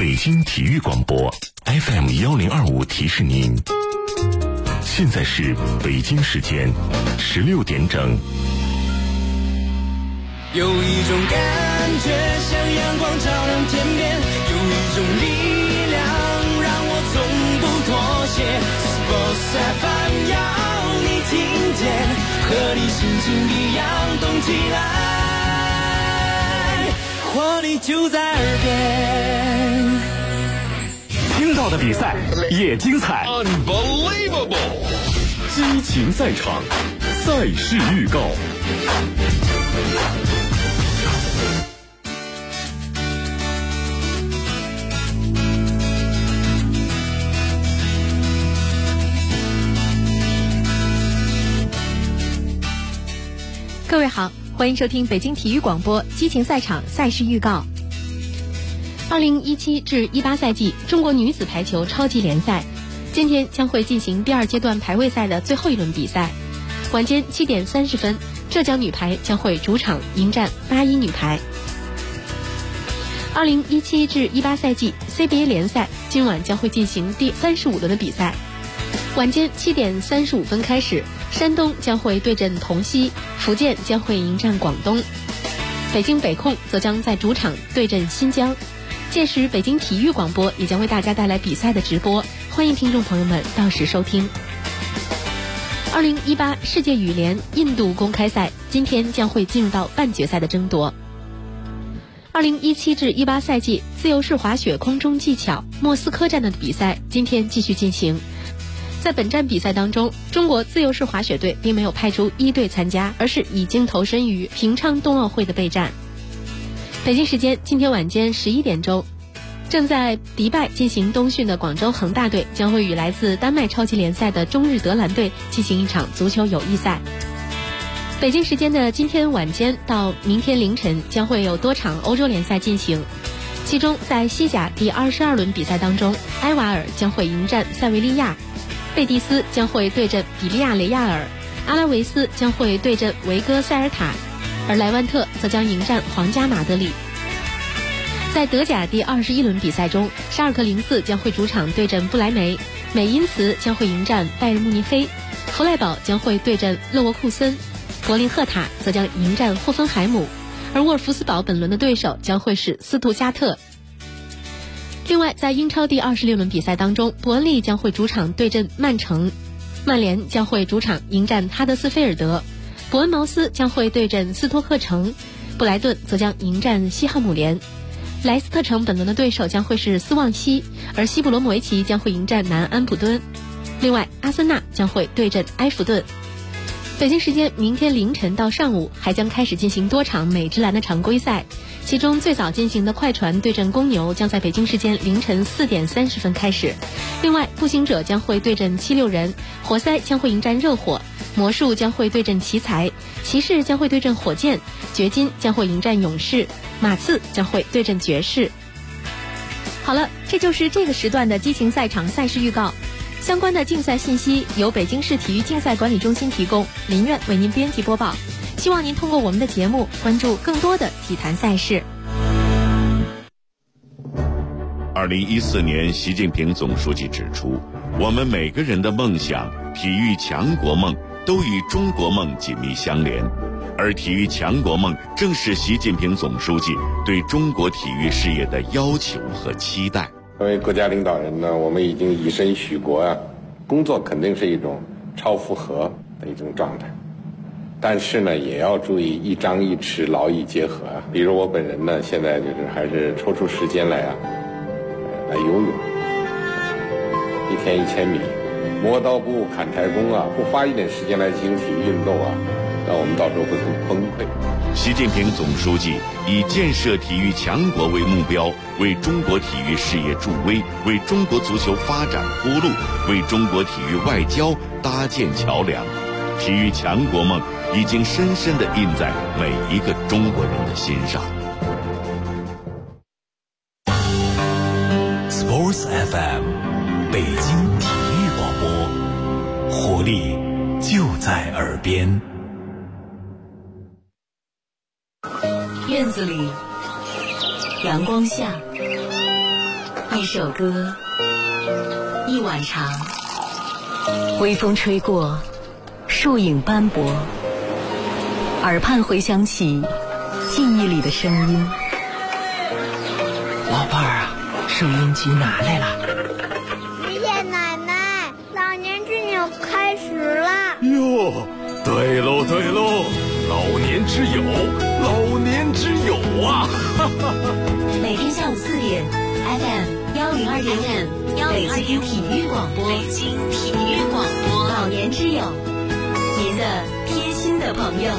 北京体育广播 FM1025提示您，现在是北京时间16点整。 有一种感觉像阳光照亮天边，有一种力量让我从不妥协。Sports FM 要你听见，和你心情一样动起来，活力就在耳边。 听到的比赛也精彩 Unbelievable 激情赛场，赛事预告。 各位好，欢迎收听北京体育广播激情赛场赛事预告。2017至18赛季中国女子排球超级联赛今天将会进行第2阶段排位赛的最后一轮比赛。晚间7点30分，浙江女排将会主场迎战81女排。2017至18赛季 CBA 联赛今晚将会进行第35轮的比赛。晚间7点35分开始，山东将会对阵同曦，福建将会迎战广东，北京北控则将在主场对阵新疆。届时北京体育广播也将为大家带来比赛的直播，欢迎听众朋友们到时收听。2018世界羽联印度公开赛今天将会进入到半决赛的争夺。2017至18赛季自由式滑雪空中技巧莫斯科站的比赛今天继续进行。在本站比赛当中，中国自由式滑雪队并没有派出一队参加，而是已经投身于平昌冬奥会的备战。北京时间今天晚间11点钟，正在迪拜进行冬训的广州恒大队将会与来自丹麦超级联赛的中日德兰队进行一场足球友谊赛。北京时间的今天晚间到明天凌晨将会有多场欧洲联赛进行，其中在西甲第22轮比赛当中，埃瓦尔将会迎战塞维利亚，贝蒂斯将会对阵比利亚雷亚尔，阿拉维斯将会对阵维戈塞尔塔，而莱万特则将迎战皇家马德里。在德甲第21轮比赛中，沙尔克04将会主场对阵不莱梅，美因茨将会迎战拜仁慕尼黑，弗赖堡将会对阵勒沃库森，柏林赫塔则将迎战霍芬海姆，而沃尔夫斯堡本轮的对手将会是斯图加特。另外，在英超第26轮比赛当中，伯恩利将会主场对阵曼城，曼联将会主场迎战哈德斯菲尔德，伯恩茅斯将会对阵斯托克城，布莱顿则将迎战西汉姆联，莱斯特城本轮的对手将会是斯旺西，而西布罗莫维奇将会迎战南安普敦。另外，阿森纳将会对阵埃弗顿。北京时间明天凌晨到上午还将开始进行多场美职篮的常规赛，其中最早进行的快船对阵公牛将在北京时间凌晨4点30分开始。另外，步行者将会对阵76人，活塞将会迎战热火，魔术将会对阵奇才，骑士将会对阵火箭，掘金将会迎战勇士，马刺将会对阵爵士。好了，这就是这个时段的激情赛场赛事预告。相关的竞赛信息由北京市体育竞赛管理中心提供，林苑为您编辑播报。希望您通过我们的节目关注更多的体坛赛事。 2014年，习近平总书记指出，我们每个人的梦想、体育强国梦都与中国梦紧密相连，而体育强国梦正是习近平总书记对中国体育事业的要求和期待。 作为国家领导人呢，我们已经以身许国啊，工作肯定是一种超负荷的一种状态，但是呢，也要注意一张一弛，劳逸结合啊。比如我本人呢，现在就是还是抽出时间来来游泳，1天1000米，磨刀不误砍柴工啊，不花一点时间来进行体育运动啊，那我们到时候会很崩溃。 习近平总书记以建设体育强国为目标，为中国体育事业助威，为中国足球发展铺路，为中国体育外交搭建桥梁。体育强国梦已经深深地印在每一个中国人的心上。 Sports FM 北京体育广播，活力就在耳边。 院子里，阳光下， 一首歌，一晚长，微风吹过，树影斑驳，耳畔回响起记忆里的声音。 老伴儿啊，收音机拿来了。 爷爷奶奶，老年之友开始了。 哟，对喽对喽，老年之友，老年之友啊！ 每天下午4点 FM102.5北京体育广播，北京体育广播，老年之友，您的贴心的朋友。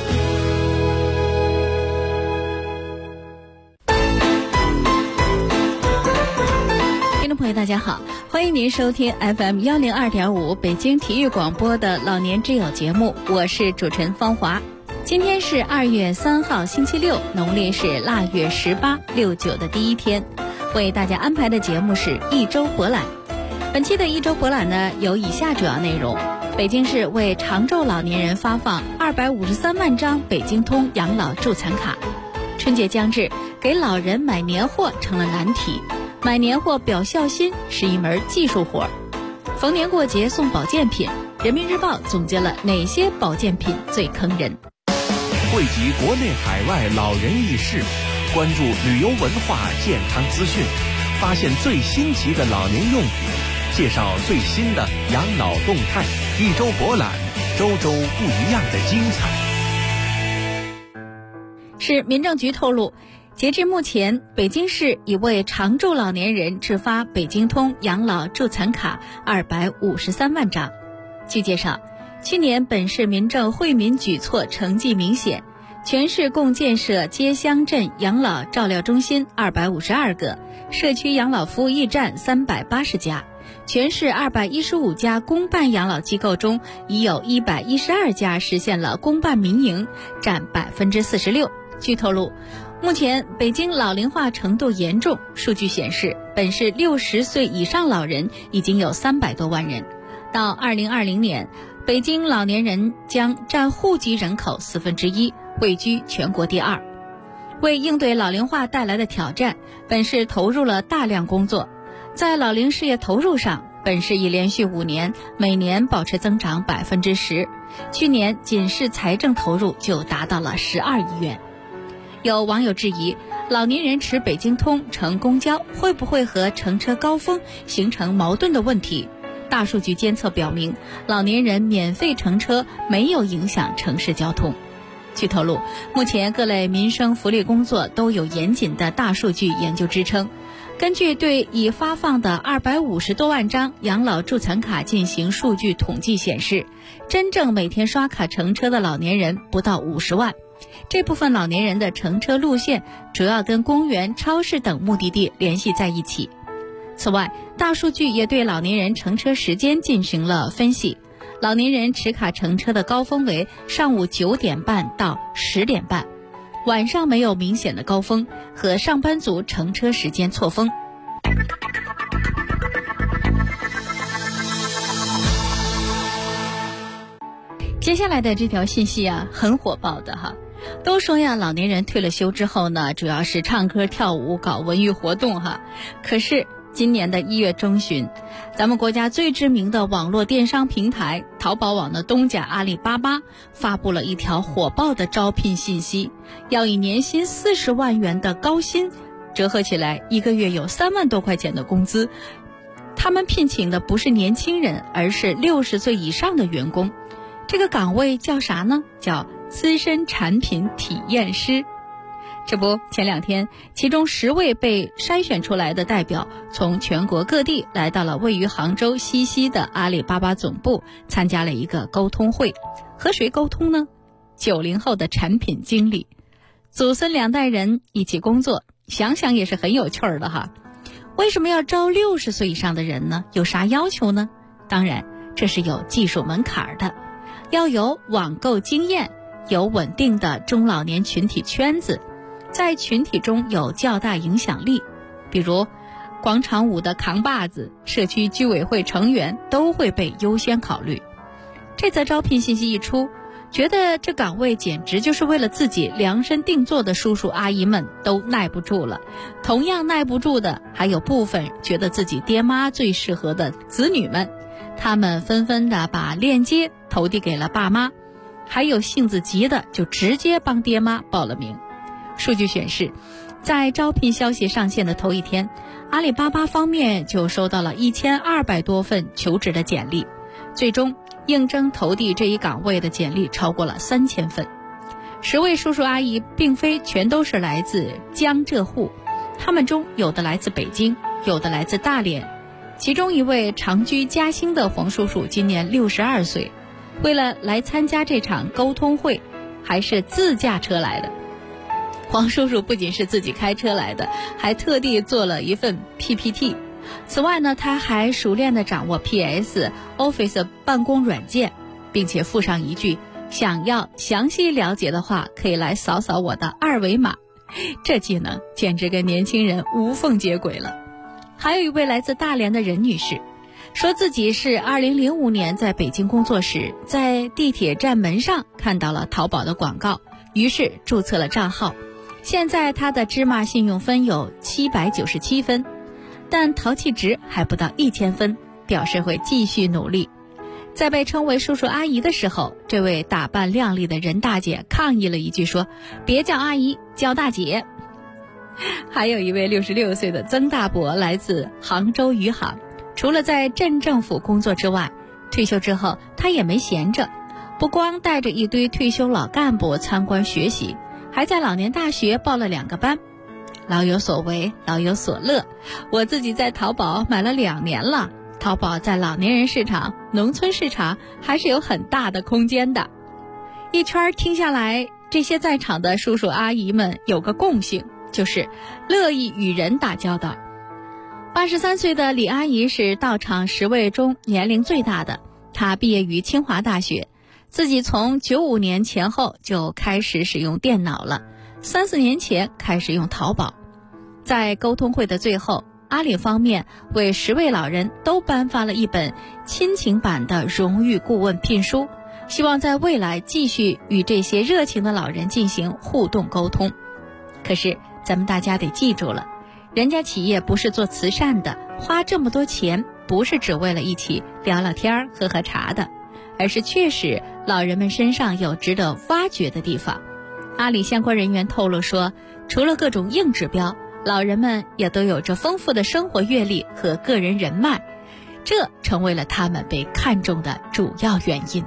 听众朋友大家好，欢迎您收听 FM102.5北京体育广播的老年之友节目，我是主持人方华。今天是2月3号星期六，农历是腊月18、6、9的第一天。为大家安排的节目是一周博览。本期的一周博览呢，有以下主要内容：北京市为长寿老年人发放253万张北京通养老助残卡。春节将至，给老人买年货成了难题，买年货表孝心是一门技术活。逢年过节送保健品，人民日报总结了哪些保健品最坑人？ 汇集国内海外老人轶事，关注旅游文化健康资讯，发现最新奇的老年用品，介绍最新的养老动态。一周博览，周周不一样的精彩。 市民政局透露，截至目前，北京市已为常住老年人制发北京通养老助残卡253万张。据介绍，去年本市民政惠民举措成绩明显，全市共建设街乡镇养老照料中心252个，社区养老服务驿站380家，全市215家公办养老机构中，已有112家实现了公办民营，占46%。据透露，目前北京老龄化程度严重，数据显示，本市60岁以上老人已经有300多万人。到2020年，北京老年人将占户籍人口1/4，位居全国第2。为应对老龄化带来的挑战，本市投入了大量工作。在老龄事业投入上，本市已连续5年每年保持增长10%，去年仅是财政投入就达到了12亿元。有网友质疑，老年人持北京通乘公交会不会和乘车高峰形成矛盾的问题？大数据监测表明，老年人免费乘车没有影响城市交通。据透露，目前各类民生福利工作都有严谨的大数据研究支撑。根据对已发放的250多万张养老助残卡进行数据统计显示，真正每天刷卡乘车的老年人不到50万。这部分老年人的乘车路线主要跟公园、超市等目的地联系在一起。此外，大数据也对老年人乘车时间进行了分析。老年人持卡乘车的高峰为上午9点半到10点半，晚上没有明显的高峰，和上班族乘车时间错峰。接下来的这条信息啊，很火爆的哈。都说呀，老年人退了休之后呢，主要是唱歌跳舞搞文娱活动哈。可是今年的1月中旬，咱们国家最知名的网络电商平台淘宝网的东家阿里巴巴发布了一条火爆的招聘信息，要以年薪40万元的高薪，折合起来1个月有3万多块钱的工资。他们聘请的不是年轻人，而是60岁以上的员工。这个岗位叫啥呢？叫资深产品体验师。这不，前2天，其中10位被筛选出来的代表从全国各地来到了位于杭州西溪的阿里巴巴总部，参加了一个沟通会。和谁沟通呢？90后的产品经理，祖孙2代人一起工作，想想也是很有趣的哈。为什么要招60岁以上的人呢？有啥要求呢？当然，这是有技术门槛的，要有网购经验，有稳定的中老年群体圈子，在群体中有较大影响力，比如广场舞的扛把子、社区居委会成员都会被优先考虑。这则招聘信息一出， 觉得这岗位简直就是为了自己量身定做的叔叔阿姨们都耐不住了。同样耐不住的还有部分觉得自己爹妈最适合的子女们，他们纷纷的把链接投递给了爸妈，还有性子急的就直接帮爹妈报了名。数据显示，在招聘消息上线的头一天，阿里巴巴方面就收到了1200多份求职的简历，最终应征投递这一岗位的简历超过了3000份。10位叔叔阿姨并非全都是来自江浙沪，他们中有的来自北京，有的来自大连。其中一位长居嘉兴的黄叔叔今年62岁，为了来参加这场沟通会，还是自驾车来的。黄叔叔不仅是自己开车来的，还特地做了一份 PPT。此外呢，他还熟练地掌握 PS、Office 办公软件，并且附上一句：想要详细了解的话，可以来扫扫我的2维码。这技能简直跟年轻人无缝接轨了。还有一位来自大连的任女士，说自己是2005年在北京工作时，在地铁站门上看到了淘宝的广告，于是注册了账号。现在她的芝麻信用分有797分，但淘气值还不到1000分，表示会继续努力。在被称为叔叔阿姨的时候，这位打扮靓丽的任大姐抗议了一句说：别叫阿姨，叫大姐。还有一位66岁的曾大伯来自杭州余杭，除了在镇政府工作之外，退休之后他也没闲着，不光带着一堆退休老干部参观学习，还在老年大学报了2个班。老有所为，老有所乐。我自己在淘宝买了2年了，淘宝在老年人市场、农村市场还是有很大的空间的。一圈听下来，这些在场的叔叔阿姨们有个共性，就是乐意与人打交道。83岁的李阿姨是到场10位中年龄最大的，她毕业于清华大学，自己从95年前后就开始使用电脑了，3-4年前开始用淘宝。在沟通会的最后，阿里方面为10位老人都颁发了一本亲情版的荣誉顾问聘书，希望在未来继续与这些热情的老人进行互动沟通。可是咱们大家得记住了，人家企业不是做慈善的，花这么多钱不是只为了一起聊聊天喝喝茶的，而是确实老人们身上有值得挖掘的地方。阿里相关人员透露说，除了各种硬指标，老人们也都有着丰富的生活阅历和个人人脉，这成为了他们被看重的主要原因。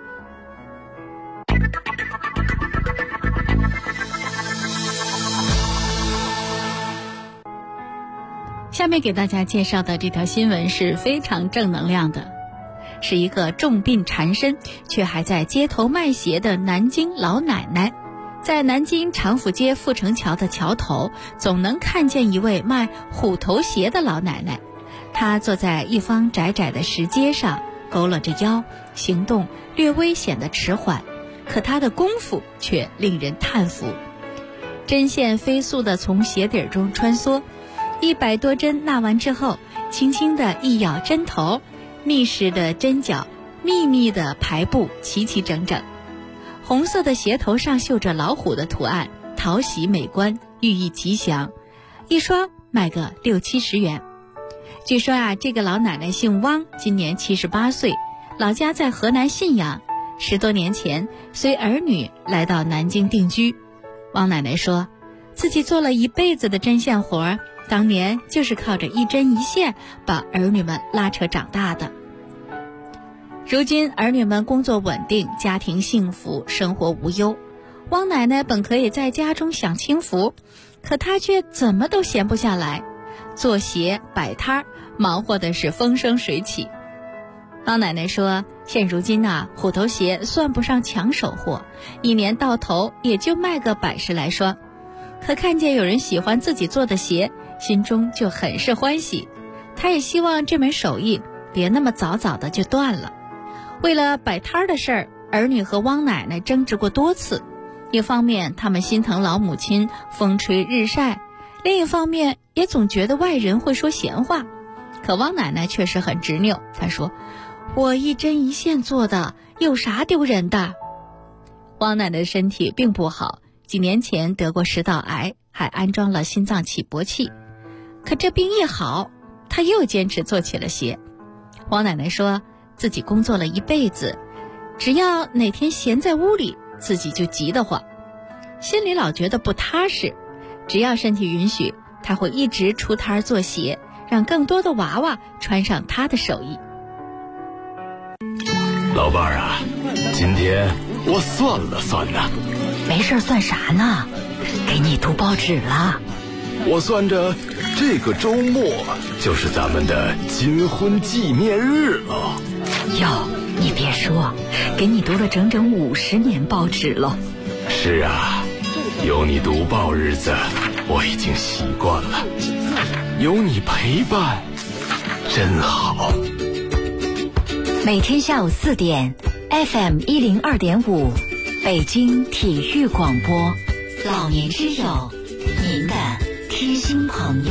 下面给大家介绍的这条新闻是非常正能量的，是一个重病缠身却还在街头卖鞋的南京老奶奶。在南京长府街阜成桥的桥头，总能看见一位卖虎头鞋的老奶奶。她坐在一方窄窄的石阶上，佝偻着腰，行动略微显得迟缓，可她的功夫却令人叹服。针线飞速地从鞋底中穿梭，100多针纳完之后，轻轻地一咬针头，密实的针脚密密的排布齐齐整整。红色的鞋头上绣着老虎的图案，讨喜美观，寓意吉祥。一双卖个60-70元。据说这个老奶奶姓汪，今年78岁，老家在河南信阳。10多年前，随儿女来到南京定居。汪奶奶说，自己做了一辈子的针线活，当年就是靠着一针一线把儿女们拉扯长大的。如今儿女们工作稳定，家庭幸福，生活无忧。汪奶奶本可以在家中享清福，可她却怎么都闲不下来，做鞋摆摊，忙活的是风生水起。汪奶奶说，现如今虎头鞋算不上抢手货，1年到头也就卖个110来双，可看见有人喜欢自己做的鞋，心中就很是欢喜。她也希望这门手艺别那么早早的就断了。为了摆摊的事儿，儿女和汪奶奶争执过多次。一方面他们心疼老母亲风吹日晒，另一方面也总觉得外人会说闲话。可汪奶奶确实很执拗，她说，我一针一线做的，有啥丢人的？ 王奶奶的身体并不好，几年前得过食道癌，还安装了心脏起搏器。可这病一好，她又坚持做起了鞋。王奶奶说自己工作了一辈子，只要哪天闲在屋里，自己就急得慌，心里老觉得不踏实。只要身体允许，她会一直出摊做鞋，让更多的娃娃穿上她的手艺。 老伴儿啊，今天我算了算呢。 没事算啥呢？给你读报纸了。 我算着这个周末就是咱们的金婚纪念日了。 哟，你别说，给你读了整整50年报纸了。 是啊，有你读报日子我已经习惯了，有你陪伴真好。 每天下午4点 FM 102.5北京体育广播，老年之友，您的贴心朋友。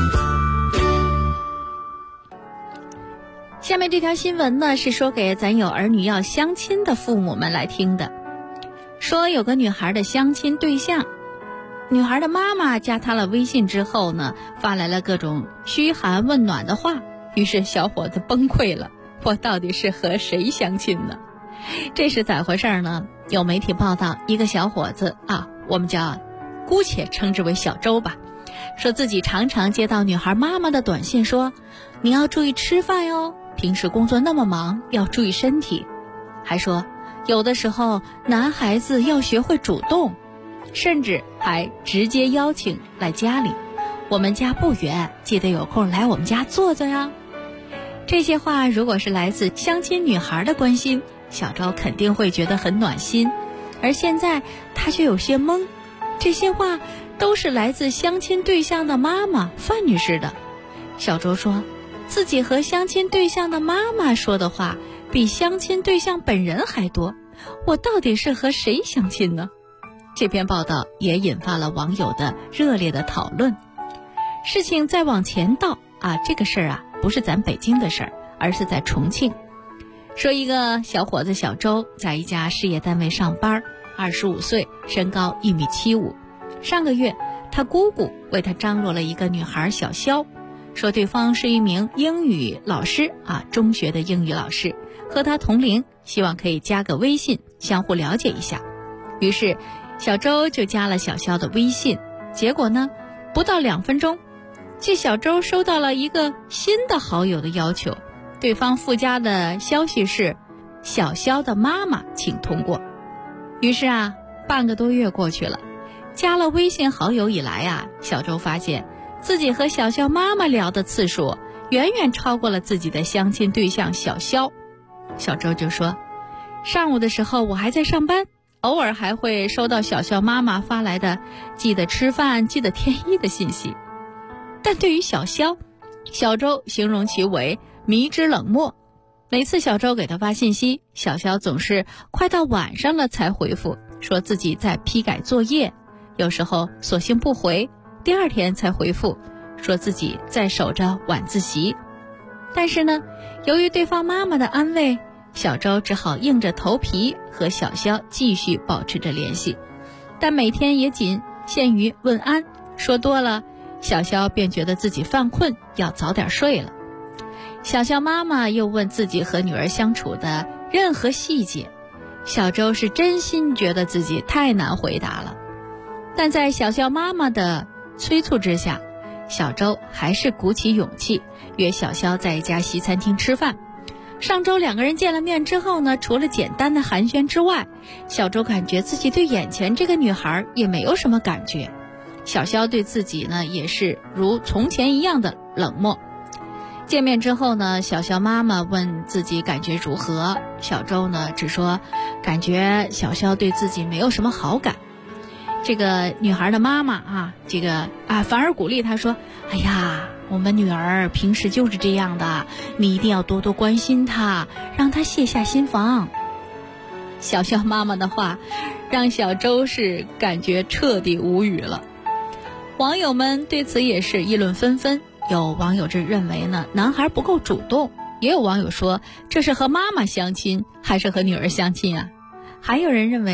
下面这条新闻呢，是说给咱有儿女要相亲的父母们来听的。说有个女孩的相亲对象，女孩的妈妈加她了微信之后呢，发来了各种嘘寒问暖的话，于是小伙子崩溃了，我到底是和谁相亲呢？这是咋回事呢？有媒体报道，一个小伙子啊，我们姑且称之为小周吧，说自己常常接到女孩妈妈的短信，说你要注意吃饭哟，平时工作那么忙，要注意身体。还说有的时候男孩子要学会主动，甚至还直接邀请来家里，我们家不远，记得有空来我们家坐坐呀。这些话如果是来自相亲女孩的关心，小周肯定会觉得很暖心，而现在他却有些懵，这些话都是来自相亲对象的妈妈范女士的。小周说自己和相亲对象的妈妈说的话比相亲对象本人还多，我到底是和谁相亲呢？这篇报道也引发了网友的热烈的讨论。事情再往前倒这个事儿不是咱北京的事儿，而是在重庆。说一个小伙子小周在一家事业单位上班，25岁，身高1.75米。上个月他姑姑为他张罗了一个女孩小肖，说对方是一名英语老师中学的英语老师，和他同龄，希望可以加个微信相互了解一下。于是小周就加了小肖的微信，结果呢不到2分钟，这小周收到了一个新的好友的要求，对方附加的消息是小肖的妈妈请通过。于是半个多月过去了，加了微信好友以来小周发现自己和小肖妈妈聊的次数远远超过了自己的相亲对象小肖。小周就说，上午的时候我还在上班，偶尔还会收到小肖妈妈发来的记得吃饭记得添衣的信息。但对于小肖，小周形容其为迷之冷漠。每次小周给他发信息，小肖总是快到晚上了才回复，说自己在批改作业，有时候索性不回，第2天才回复，说自己在守着晚自习。但是呢，由于对方妈妈的安慰，小周只好硬着头皮和小肖继续保持着联系，但每天也仅限于问安，说多了小肖便觉得自己犯困，要早点睡了。小肖妈妈又问自己和女儿相处的任何细节，小周是真心觉得自己太难回答了。但在小肖妈妈的催促之下，小周还是鼓起勇气约小肖在一家西餐厅吃饭。上周2个人见了面之后呢，除了简单的寒暄之外，小周感觉自己对眼前这个女孩也没有什么感觉。小肖对自己呢也是如从前一样的冷漠。见面之后呢，小肖妈妈问自己感觉如何，小周呢只说感觉小肖对自己没有什么好感。这个女孩的妈妈反而鼓励她说，哎呀，我们女儿平时就是这样的，你一定要多多关心她，让她卸下心防。小肖妈妈的话让小周是感觉彻底无语了。网友们对此也是议论纷纷，有网友认为呢，男孩不够主动，也有网友说这是和妈妈相亲还是和女儿相亲啊？还有人认为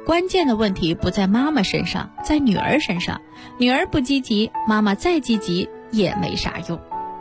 关键的问题不在妈妈身上，在女儿身上。女儿不积极，妈妈再积极也没啥用。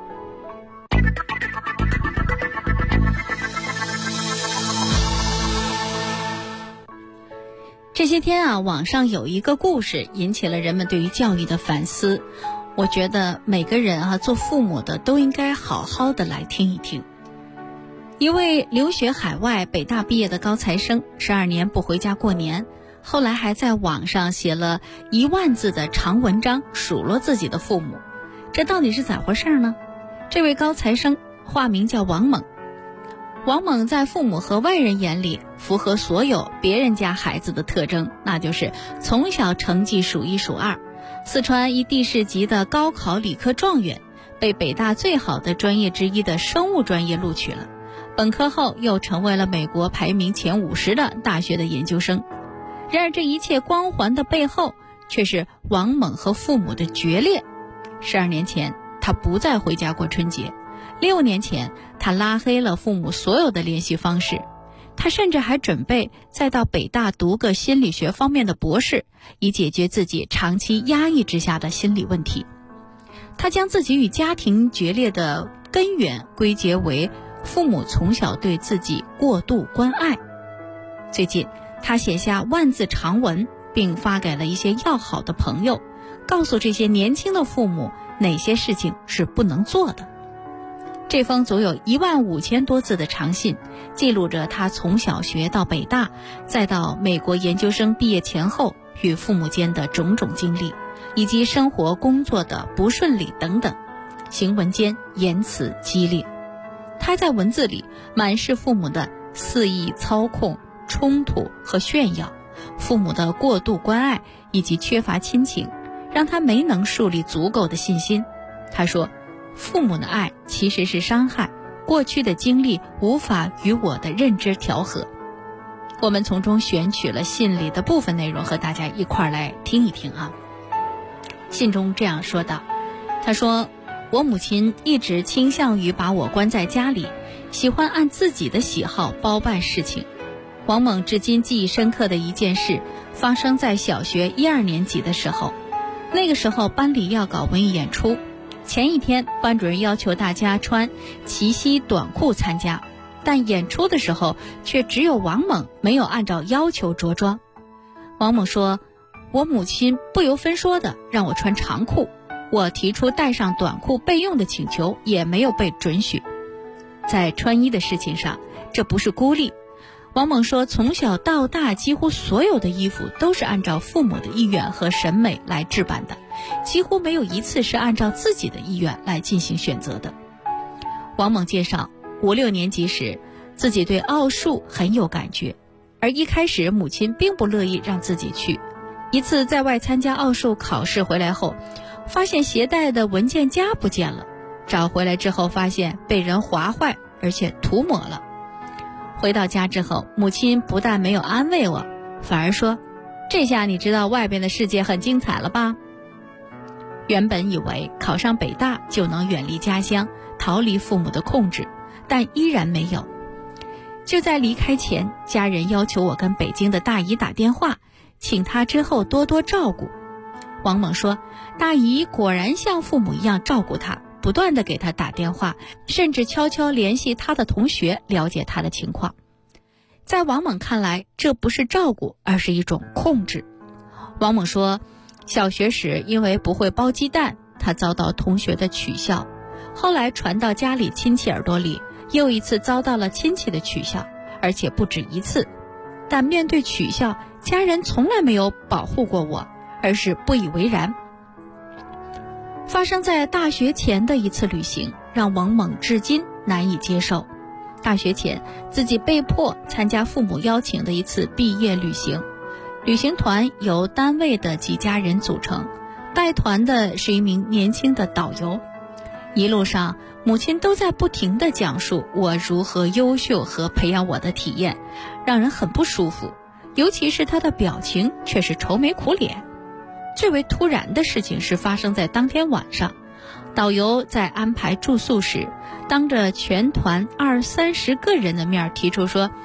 这些天啊，网上有一个故事引起了人们对于教育的反思。我觉得每个人啊，做父母的都应该好好的来听一听。一位留学海外北大毕业的高材生，12年不回家过年，后来还在网上写了1万字的长文章，数落自己的父母。这到底是咋回事呢？这位高材生化名叫王猛。王猛在父母和外人眼里符合所有别人家孩子的特征，那就是从小成绩数1数2，四川一地市级的高考理科状元，被北大最好的专业之一的生物专业录取了，本科后又成为了美国排名前50的大学的研究生。然而这一切光环的背后，却是王猛和父母的决裂。12年前，他不再回家过春节；6年前，他拉黑了父母所有的联系方式。他甚至还准备再到北大读个心理学方面的博士，以解决自己长期压抑之下的心理问题。他将自己与家庭决裂的根源归结为父母从小对自己过度关爱。最近，他写下万字长文，并发给了一些要好的朋友，告诉这些年轻的父母哪些事情是不能做的。这封足有15000多字的长信，记录着他从小学到北大，再到美国研究生毕业前后与父母间的种种经历，以及生活工作的不顺利等等。行文间言辞激烈，他在文字里满是父母的肆意操控、冲突和炫耀，父母的过度关爱以及缺乏亲情，让他没能树立足够的信心。他说，父母的爱其实是伤害，过去的经历无法与我的认知调和。我们从中选取了信里的部分内容，和大家一块来听一听啊。信中这样说道，他说，我母亲一直倾向于把我关在家里，喜欢按自己的喜好包办事情。王猛至今记忆深刻的一件事，发生在小学1、2年级的时候。那个时候班里要搞文艺演出，前一天班主任要求大家穿齐膝短裤参加，但演出的时候却只有王猛没有按照要求着装。王猛说，我母亲不由分说的让我穿长裤，我提出带上短裤备用的请求也没有被准许。在穿衣的事情上，这不是孤立。王猛说，从小到大几乎所有的衣服都是按照父母的意愿和审美来置办的，几乎没有一次是按照自己的意愿来进行选择的。王猛介绍，5、6年级时自己对奥数很有感觉，而一开始母亲并不乐意让自己去。一次在外参加奥数考试回来后，发现携带的文件夹不见了，找回来之后发现被人划坏，而且涂抹了。回到家之后，母亲不但没有安慰我，反而说，这下你知道外边的世界很精彩了吧？原本以为考上北大就能远离家乡，逃离父母的控制，但依然没有。就在离开前，家人要求我跟北京的大姨打电话，请她之后多多照顾。王猛说，大姨果然像父母一样照顾他，不断地给他打电话，甚至悄悄联系他的同学了解他的情况。在王猛看来，这不是照顾，而是一种控制。王猛说，小学时因为不会剥鸡蛋，他遭到同学的取笑，后来传到家里亲戚耳朵里，又一次遭到了亲戚的取笑，而且不止一次。但面对取笑，家人从来没有保护过我，而是不以为然。发生在大学前的一次旅行，让王猛至今难以接受。大学前，自己被迫参加父母邀请的一次毕业旅行，旅行团由单位的几家人组成，带团的是一名年轻的导游。一路上，母亲都在不停地讲述我如何优秀和培养我的体验，让人很不舒服，尤其是她的表情却是愁眉苦脸。最为突然的事情是发生在当天晚上，导游在安排住宿时，当着全团20、30个人的面提出说，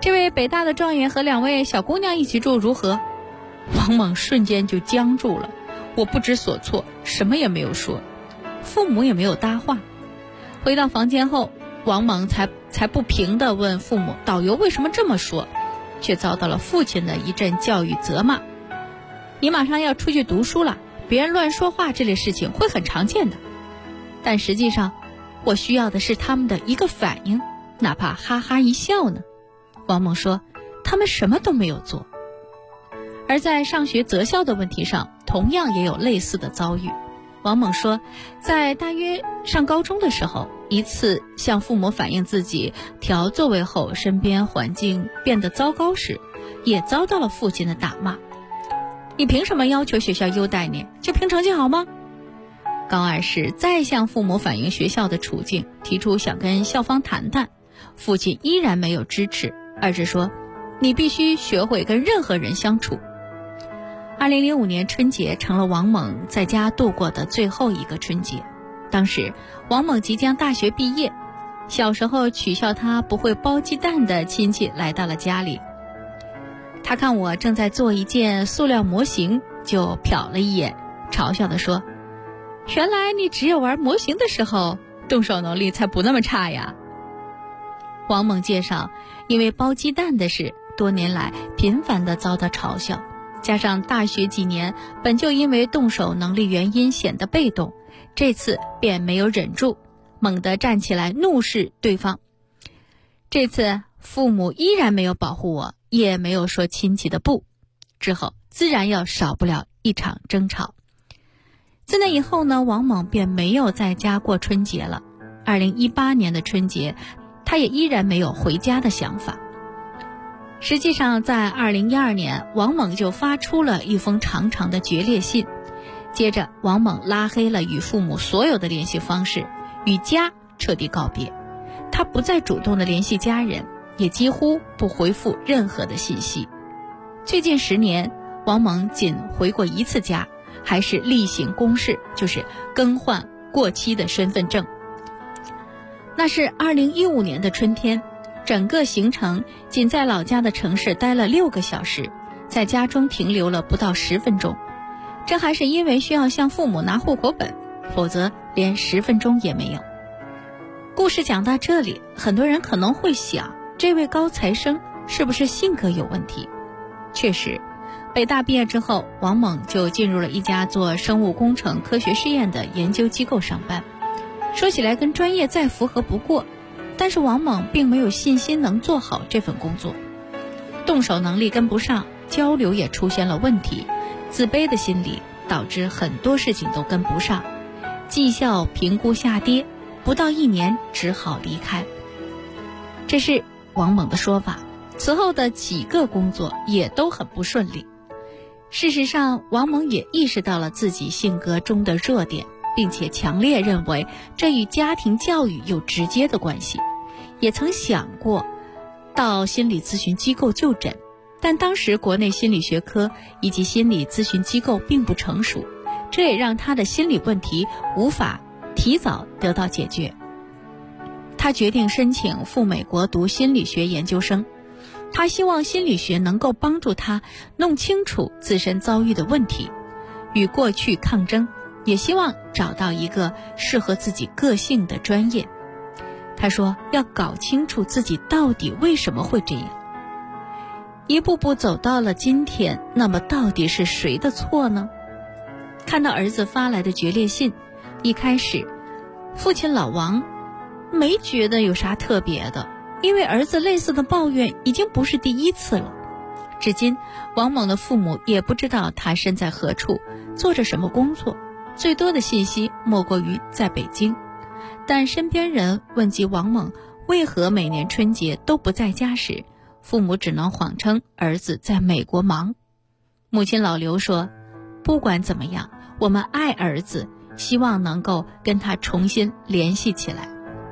这位北大的状元和2位小姑娘一起住如何？王猛瞬间就僵住了，我不知所措，什么也没有说，父母也没有搭话。回到房间后，王猛才不平地问父母，导游为什么这么说，却遭到了父亲的一阵教育责骂。你马上要出去读书了，别人乱说话这类事情会很常见的，但实际上我需要的是他们的一个反应，哪怕哈哈一笑呢。王猛说他们什么都没有做。而在上学择校的问题上，同样也有类似的遭遇。王猛说，在大约上高中的时候，一次向父母反映自己调座位后身边环境变得糟糕时，也遭到了父亲的打骂。你凭什么要求学校优待你？就凭成绩好吗？高2时再向父母反映学校的处境，提出想跟校方谈谈，父亲依然没有支持，而是说你必须学会跟任何人相处。2005年春节成了王猛在家度过的最后一个春节。当时王猛即将大学毕业，小时候取笑他不会剥鸡蛋的亲戚来到了家里。他看我正在做一件塑料模型，就瞟了一眼，嘲笑地说，原来你只有玩模型的时候动手能力才不那么差呀。王猛介绍，因为剥鸡蛋的事多年来频繁地遭到嘲笑，加上大学几年本就因为动手能力原因显得被动，这次便没有忍住，猛地站起来怒视对方。这次父母依然没有保护我，也没有说亲戚的不，之后自然要少不了一场争吵。自那以后呢，王猛便没有在家过春节了。2018年的春节，他也依然没有回家的想法。实际上在2012年，王猛就发出了一封长长的决裂信，接着王猛拉黑了与父母所有的联系方式，与家彻底告别。他不再主动的联系家人，也几乎不回复任何的信息。最近10年，王猛仅回过一次家，还是例行公事，就是更换过期的身份证。那是2015年的春天，整个行程仅在老家的城市待了6个小时，在家中停留了不到10分钟。这还是因为需要向父母拿户口本，否则连10分钟也没有。故事讲到这里，很多人可能会想，这位高材生是不是性格有问题？确实，北大毕业之后，王猛就进入了一家做生物工程科学试验的研究机构上班。说起来跟专业再符合不过，但是王猛并没有信心能做好这份工作，动手能力跟不上，交流也出现了问题，自卑的心理导致很多事情都跟不上，绩效评估下跌，不到1年只好离开。这是王猛的说法。此后的几个工作也都很不顺利。事实上，王猛也意识到了自己性格中的弱点，并且强烈认为这与家庭教育有直接的关系，也曾想过到心理咨询机构就诊，但当时国内心理学科以及心理咨询机构并不成熟，这也让他的心理问题无法提早得到解决。他决定申请赴美国读心理学研究生，他希望心理学能够帮助他弄清楚自身遭遇的问题，与过去抗争，也希望找到一个适合自己个性的专业。他说要搞清楚自己到底为什么会这样。一步步走到了今天，那么到底是谁的错呢？看到儿子发来的决裂信，一开始父亲老王没觉得有啥特别的，因为儿子类似的抱怨已经不是第1次了。至今王猛的父母也不知道他身在何处，做着什么工作，最多的信息莫过于在北京。但身边人问及王猛为何每年春节都不在家时，父母只能谎称儿子在美国忙。母亲老刘说，不管怎么样，我们爱儿子，希望能够跟他重新联系起来。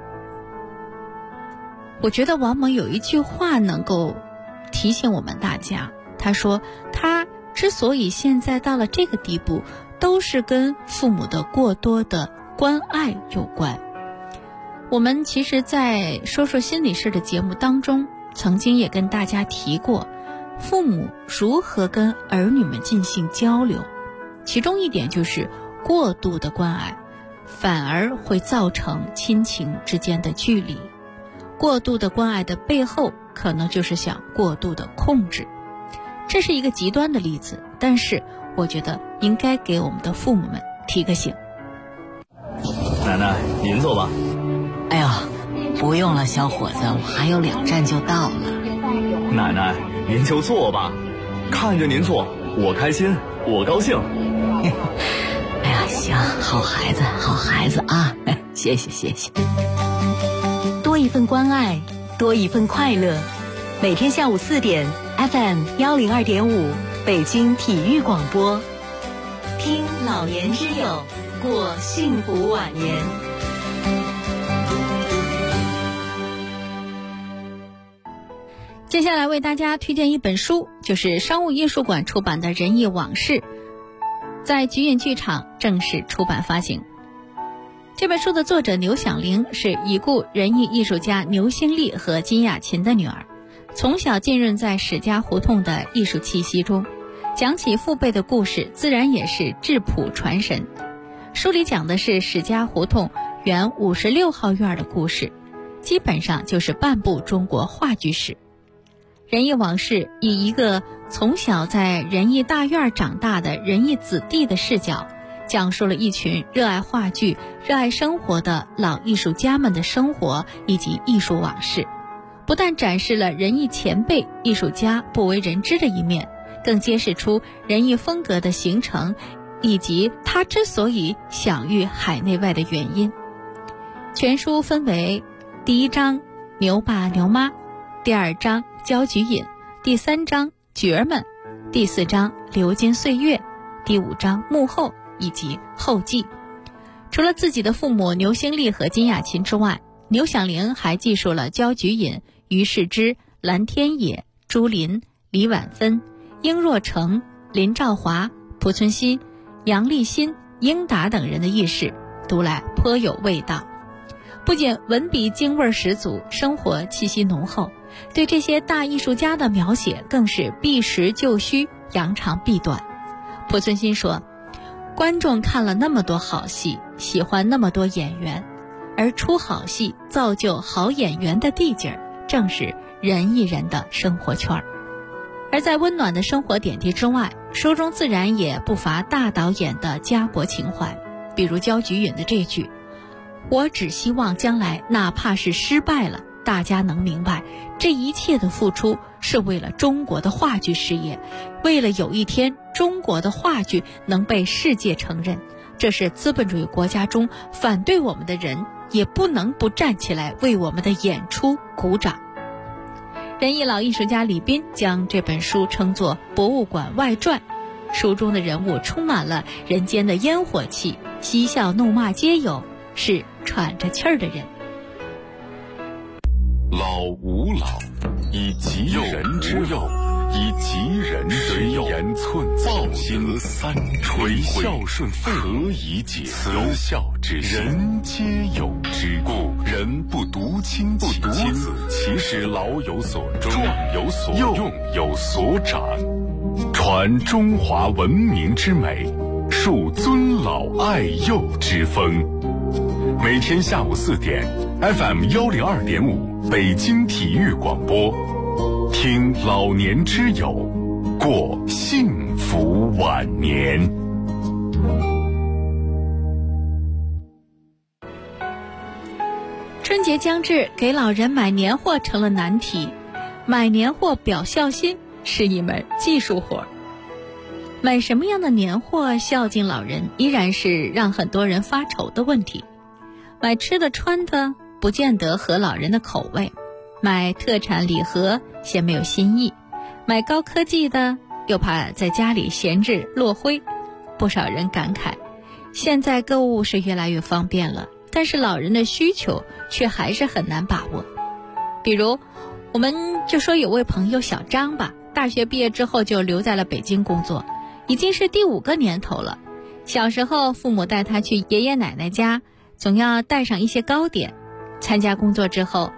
我觉得王猛有一句话能够提醒我们大家，他说他之所以现在到了这个地步，都是跟父母的过多的关爱有关。我们其实在说说心理事的节目当中曾经也跟大家提过，父母如何跟儿女们进行交流，其中一点就是过度的关爱反而会造成亲情之间的距离。过度的关爱的背后，可能就是想过度的控制。这是一个极端的例子，但是我觉得应该给我们的父母们提个醒。 奶奶，您坐吧。 哎呦，不用了，小伙子，我还有2站就到了。 奶奶，您就坐吧，看着您坐，我开心，我高兴。 哎呀，行，好孩子，好孩子啊，谢谢谢谢。多一份关爱，多一份快乐。每天下午4点 FM 102.5北京体育广播，听老年之友，过幸福晚年。 接下来为大家推荐一本书，就是商务印书馆出版的《仁义往事》，在菊影剧场正式出版发行。这本书的作者牛响铃是已故仁义艺术家牛兴利和金雅琴的女儿，从小浸润在史家胡同的艺术气息中，讲起父辈的故事自然也是质朴传神。书里讲的是史家胡同原56号院的故事，基本上就是半部中国话剧史。仁义往事以一个从小在仁义大院长大的仁义子弟的视角，讲述了一群热爱话剧、热爱生活的老艺术家们的生活以及艺术往事，不但展示了仁义前辈艺术家不为人知的一面，更揭示出仁义风格的形成以及他之所以享誉海内外的原因。全书分为第1章牛爸牛妈，第2章焦菊隐，第3章角儿们，第4章流金岁月，第5章幕后以及后记。除了自己的父母牛兴利和金雅琴之外，牛响铃还记述了焦菊隐、于世之、蓝天野、朱琳、李婉芬、殷若成、林兆华、濮存昕、杨立新、英达等人的轶事，读来颇有味道。不仅文笔京味十足，生活气息浓厚，对这些大艺术家的描写更是避实就虚，扬长避短。濮存昕说，观众看了那么多好戏，喜欢那么多演员，而出好戏造就好演员的地界正是仁义人的生活圈。而在温暖的生活点滴之外，书中自然也不乏大导演的家国情怀，比如焦菊隐的这句，我只希望将来哪怕是失败了，大家能明白这一切的付出是为了中国的话剧事业，为了有一天中国的话剧能被世界承认，这是资本主义国家中反对我们的人也不能不站起来为我们的演出鼓掌。仁义老艺术家李斌将这本书称作博物馆外传，书中的人物充满了人间的烟火气，嬉笑怒骂皆有，是喘着气儿的人。 老吾老，以及人之幼，以及人之幼，言寸报心三垂孝顺何以解忧？慈孝之心，人皆有之。故人不独亲其亲，其使老有所终，壮有所用，有所长，传中华文明之美，树尊老爱幼之风。每天下午4点 FM 102.5北京体育广播，听老年之友，过幸福晚年。 春节将至，给老人买年货成了难题，买年货表孝心是一门技术活。买什么样的年货孝敬老人，依然是让很多人发愁的问题。买吃的穿的不见得合老人的口味，买特产礼盒嫌没有新意，买高科技的又怕在家里闲置落灰。不少人感慨，现在购物是越来越方便了，但是老人的需求却还是很难把握。比如我们就说有位朋友小张吧，大学毕业之后就留在了北京工作，已经是第5个年头了。小时候父母带他去爷爷奶奶家，总要带上一些糕点。参加工作之后，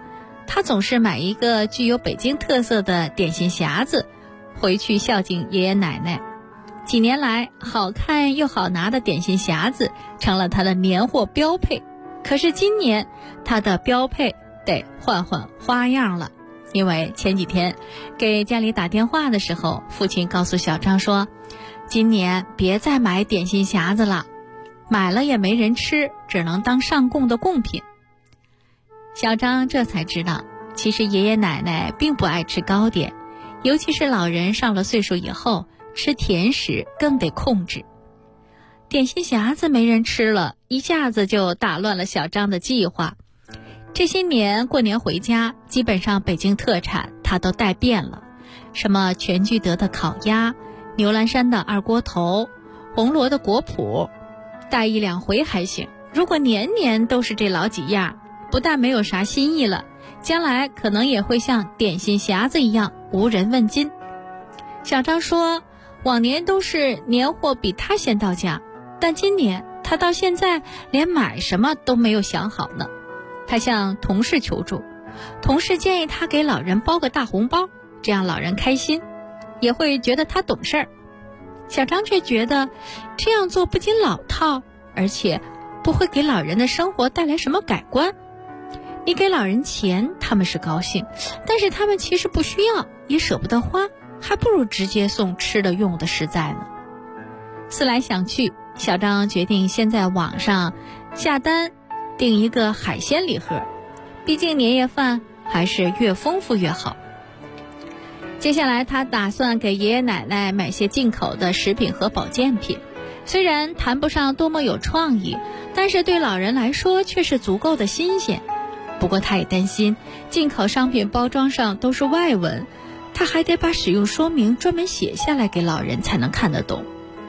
他总是买一个具有北京特色的点心匣子回去孝敬爷爷奶奶。几年来，好看又好拿的点心匣子成了他的年货标配。可是今年他的标配得换换花样了，因为前几天给家里打电话的时候，父亲告诉小张说，今年别再买点心匣子了，买了也没人吃，只能当上供的贡品。小张这才知道，其实爷爷奶奶并不爱吃糕点，尤其是老人上了岁数以后，吃甜食更得控制。点心匣子没人吃了，一下子就打乱了小张的计划。这些年过年回家，基本上北京特产他都带遍了，什么全聚德的烤鸭，牛栏山的二锅头，红螺的果脯，带一两回还行。如果年年都是这老几样，不但没有啥新意了，将来可能也会像点心匣子一样无人问津。小张说，往年都是年货比他先到家，但今年他到现在连买什么都没有想好呢。他向同事求助，同事建议他给老人包个大红包，这样老人开心，也会觉得他懂事儿。小张却觉得这样做不仅老套，而且不会给老人的生活带来什么改观。你给老人钱，他们是高兴，但是他们其实不需要，也舍不得花，还不如直接送吃的用的实在呢。思来想去，小张决定先在网上下单订一个海鲜礼盒，毕竟年夜饭还是越丰富越好。接下来他打算给爷爷奶奶买些进口的食品和保健品，虽然谈不上多么有创意，但是对老人来说却是足够的新鲜。不过他也担心进口商品包装上都是外文，他还得把使用说明专门写下来给老人才能看得懂。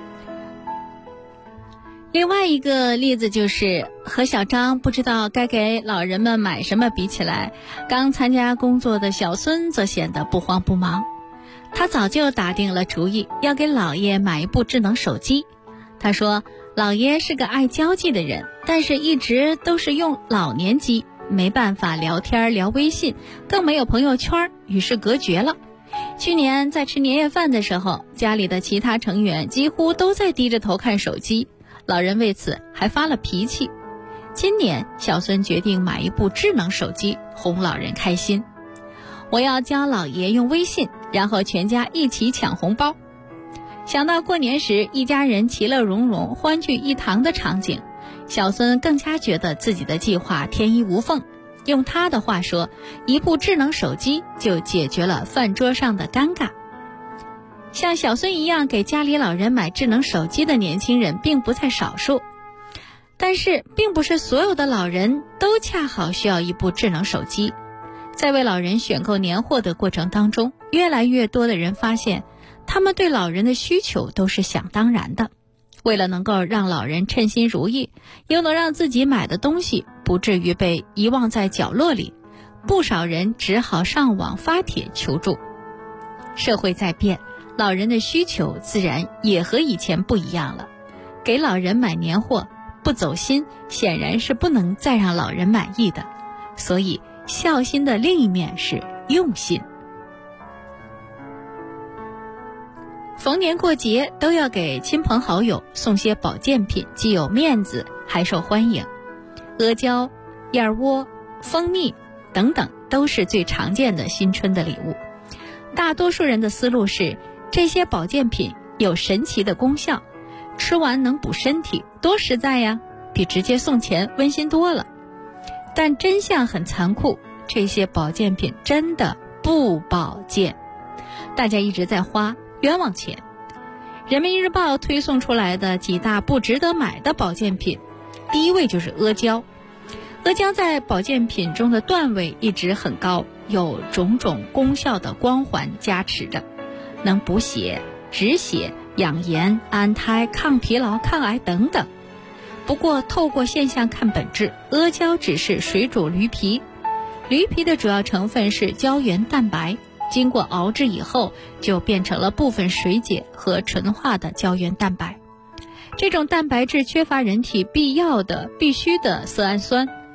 另外一个例子就是和小张不知道该给老人们买什么比起来，刚参加工作的小孙则显得不慌不忙。他早就打定了主意要给老爷买一部智能手机。他说老爷是个爱交际的人，但是一直都是用老年机，没办法聊天聊微信，更没有朋友圈，与世隔绝了。去年在吃年夜饭的时候，家里的其他成员几乎都在低着头看手机，老人为此还发了脾气。今年小孙决定买一部智能手机哄老人开心。我要教老爷用微信，然后全家一起抢红包。想到过年时一家人其乐融融欢聚一堂的场景，小孙更加觉得自己的计划天衣无缝。用他的话说，一部智能手机就解决了饭桌上的尴尬。像小孙一样给家里老人买智能手机的年轻人并不在少数，但是并不是所有的老人都恰好需要一部智能手机。在为老人选购年货的过程当中，越来越多的人发现，他们对老人的需求都是想当然的。为了能够让老人称心如意，又能让自己买的东西不至于被遗忘在角落里，不少人只好上网发帖求助。社会在变，老人的需求自然也和以前不一样了。给老人买年货不走心，显然是不能再让老人满意的。所以孝心的另一面是用心。逢年过节都要给亲朋好友送些保健品，既有面子还受欢迎。阿胶、燕窝、蜂蜜等等都是最常见的新春的礼物。大多数人的思路是，这些保健品有神奇的功效，吃完能补身体，多实在呀，比直接送钱温馨多了。但真相很残酷，这些保健品真的不保健，大家一直在花冤枉钱。人民日报推送出来的几大不值得买的保健品，第一位就是阿胶。阿胶在保健品中的段位一直很高，有种种功效的光环加持着，能补血、止血、养颜、安胎、抗疲劳、抗癌等等。不过透过现象看本质，阿胶只是水煮驴皮。驴皮的主要成分是胶原蛋白，经过熬制以后就变成了部分水解和纯化的胶原蛋白。这种蛋白质缺乏人体必须的色氨酸，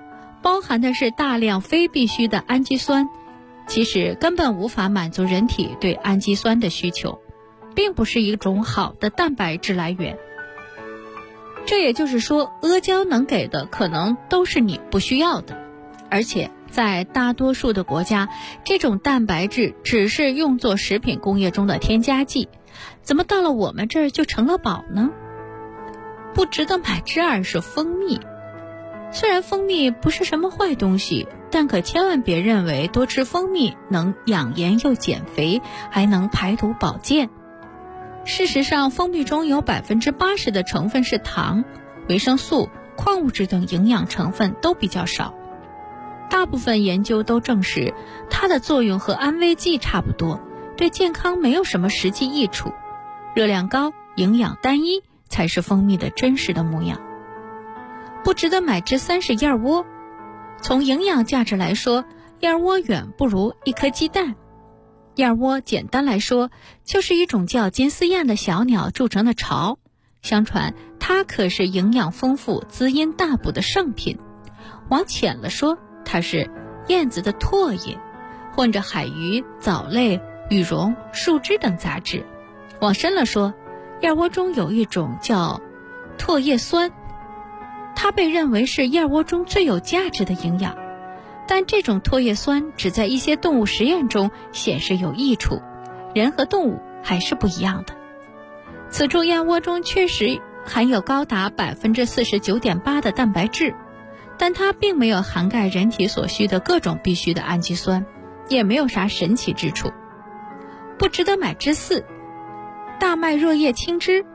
包含的是大量非必需的氨基酸，其实根本无法满足人体对氨基酸的需求，并不是一种好的蛋白质来源。这也就是说，阿胶能给的可能都是你不需要的，而且在大多数的国家，这种蛋白质只是用作食品工业中的添加剂，怎么到了我们这儿就成了宝呢？不值得买之二是蜂蜜。虽然蜂蜜不是什么坏东西，但可千万别认为多吃蜂蜜能养颜又减肥，还能排毒保健。事实上，蜂蜜中有 80% 的成分是糖，维生素、矿物质等营养成分都比较少。大部分研究都证实，它的作用和安慰剂差不多，对健康没有什么实际益处。热量高，营养单一，才是蜂蜜的真实的模样。不值得买之三是燕窝。从营养价值来说，燕窝远不如一颗鸡蛋。燕窝简单来说，就是一种叫金丝燕的小鸟筑成的巢。相传它可是营养丰富、滋阴大补的圣品。往浅了说，它是燕子的唾液，混着海鱼、藻类、羽绒、树枝等杂质。往深了说，燕窝中有一种叫唾液酸，它被认为是燕窝中最有价值的营养。但这种唾液酸只在一些动物实验中显示有益处，人和动物还是不一样的。此处燕窝中确实含有高达 49.8% 的蛋白质，但它并没有涵盖人体所需的各种必需的氨基酸，也没有啥神奇之处。不值得买之四，大麦若叶青汁。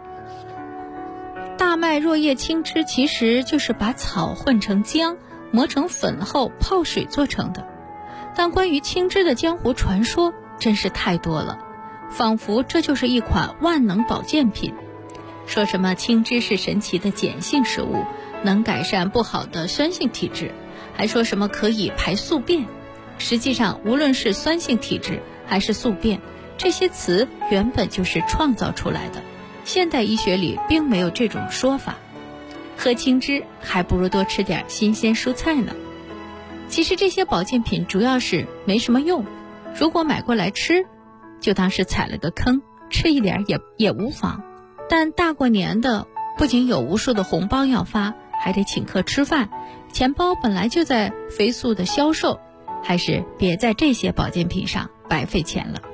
大麦若叶青汁其实就是把草混成浆，磨成粉后泡水做成的。但关于青汁的江湖传说真是太多了，仿佛这就是一款万能保健品。说什么青汁是神奇的碱性食物，能改善不好的酸性体质，还说什么可以排宿便。实际上，无论是酸性体质还是宿便，这些词原本就是创造出来的，现代医学里并没有这种说法。喝青汁还不如多吃点新鲜蔬菜呢。其实这些保健品主要是没什么用，如果买过来吃，就当是踩了个坑，吃一点也无妨。但大过年的，不仅有无数的红包要发，还得请客吃饭，钱包本来就在飞速的销售，还是别在这些保健品上白费钱了。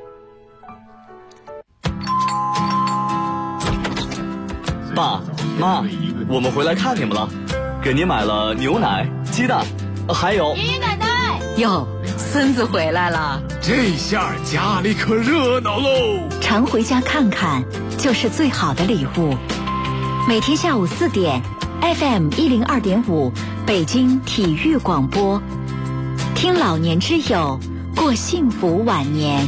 爸妈，我们回来看你们了，给您买了牛奶、鸡蛋，还有爷爷奶奶。 哟，孙子回来了， 这下家里可热闹喽！ 常回家看看，就是最好的礼物。每天下午4点 ，FM 102.5，北京体育广播，听老年之友，过幸福晚年。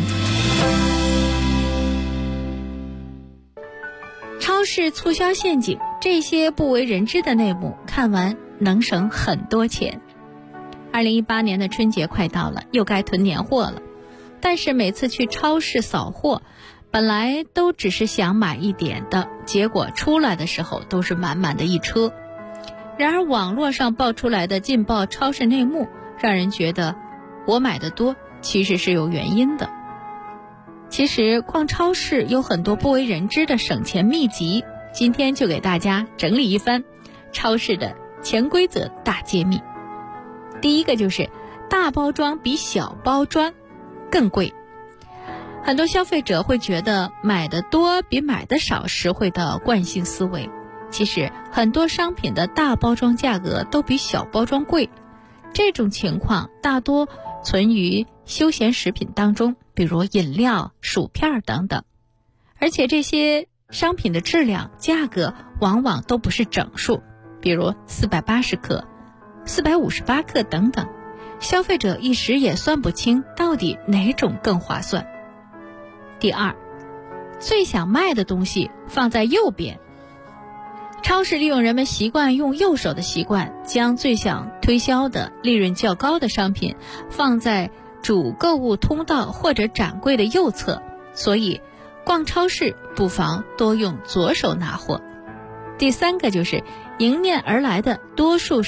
超市促销陷阱，这些不为人知的内幕，看完能省很多钱。2018年的春节快到了，又该囤年货了。但是每次去超市扫货，本来都只是想买一点的，结果出来的时候都是满满的一车。然而网络上爆出来的劲爆超市内幕，让人觉得我买的多其实是有原因的。其实逛超市有很多不为人知的省钱秘籍，今天就给大家整理一番超市的潜规则大揭秘。第一个就是大包装比小包装更贵。很多消费者会觉得买的多比买的少实惠的惯性思维，其实很多商品的大包装价格都比小包装贵。这种情况大多存于休闲食品当中，比如饮料、薯片等等。而且这些商品的质量、价格往往都不是整数，比如480克、458克等等，消费者一时也算不清到底哪种更划算。第二，最想卖的东西放在右边。超市利用人们习惯用右手的习惯，将最想推销的利润较高的商品放在主购物通道或者展柜的右侧，所以逛超市不妨多用左手拿货。第三个就是迎面而来的多数是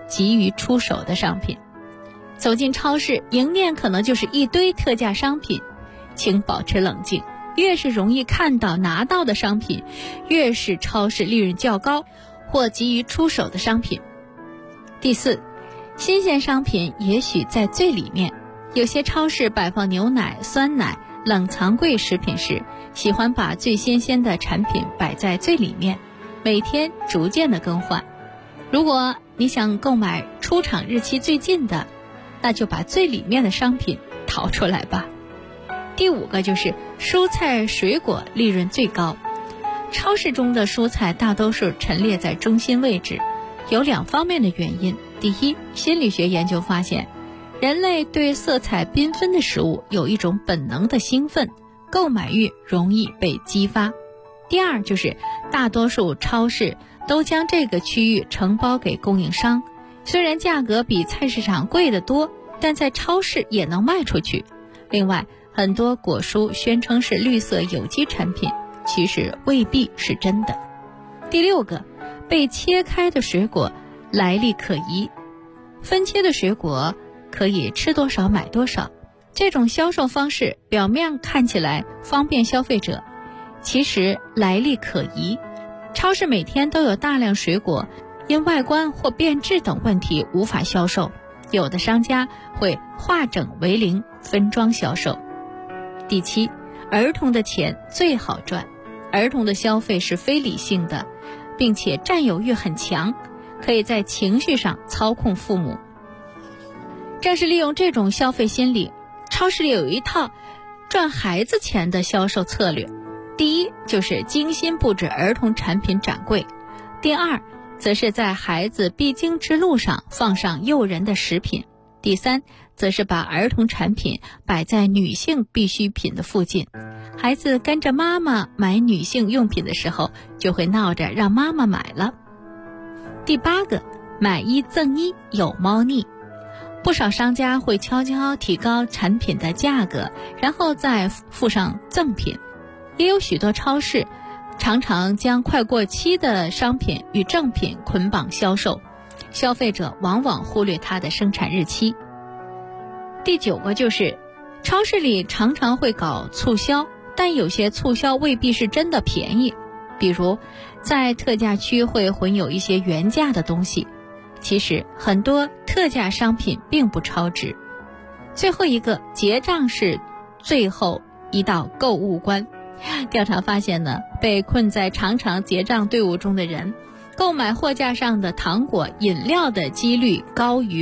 急于出手的商品。走进超市，迎面可能就是一堆特价商品，请保持冷静。越是容易看到拿到的商品，越是超市利润较高或急于出手的商品。第四，新鲜商品也许在最里面。有些超市摆放牛奶、酸奶、冷藏柜食品时，喜欢把最新鲜的产品摆在最里面，每天逐渐的更换。如果你想购买出厂日期最近的，那就把最里面的商品淘出来吧。第五个就是蔬菜水果利润最高。超市中的蔬菜大多数陈列在中心位置，有2方面的原因。第一，心理学研究发现，人类对色彩缤纷的食物有一种本能的兴奋，购买欲容易被激发。第二，就是大多数超市都将这个区域承包给供应商，虽然价格比菜市场贵得多，但在超市也能卖出去。另外，很多果蔬宣称是绿色有机产品，其实未必是真的。第六个，被切开的水果来历可疑。分切的水果可以吃多少买多少，这种销售方式表面看起来方便消费者，其实来历可疑。超市每天都有大量水果因外观或变质等问题无法销售，有的商家会化整为零分装销售。第七，儿童的钱最好赚。儿童的消费是非理性的，并且占有欲很强，可以在情绪上操控父母。正是利用这种消费心理，超市里有一套赚孩子钱的销售策略。第一，就是精心布置儿童产品展柜；第二，则是在孩子必经之路上放上诱人的食品；第三，则是把儿童产品摆在女性必需品的附近。孩子跟着妈妈买女性用品的时候，就会闹着让妈妈买了。第八个，买一赠一有猫腻。不少商家会悄悄提高产品的价格，然后再附上赠品。也有许多超市常常将快过期的商品与正品捆绑销售，消费者往往忽略它的生产日期。第九个就是超市里常常会搞促销，但有些促销未必是真的便宜，比如在特价区会混有一些原价的东西，其实很多特价商品并不超值。最后一个，结账是最后一道购物关。调查发现呢，被困在长长结账队伍中的人，购买货架上的糖果、饮料的几率高于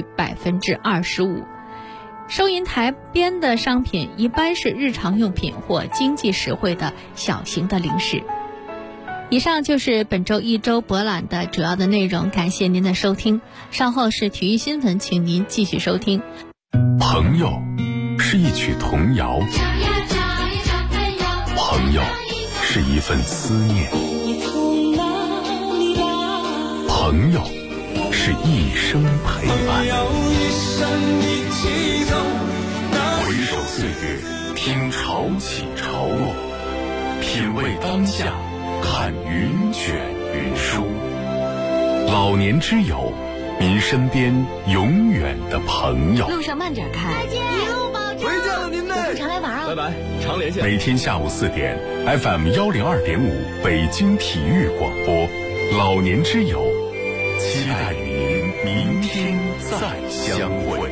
25%。收银台边的商品一般是日常用品或经济实惠的小型的零食。以上就是本周一周博览的主要的内容，感谢您的收听。稍后是体育新闻，请您继续收听。 朋友是一曲童谣，朋友是一份思念，朋友是一生陪伴。回首岁月，听潮起潮落，品味当下，看云卷云舒。老年之友，您身边永远的朋友。 路上慢点开， 再见，一路保重。 回见了您嘞， 我常来玩啊。 拜拜，常联系。 每天下午4点 ，FM 102.5北京体育广播，老年之友，期待与您明天再相会。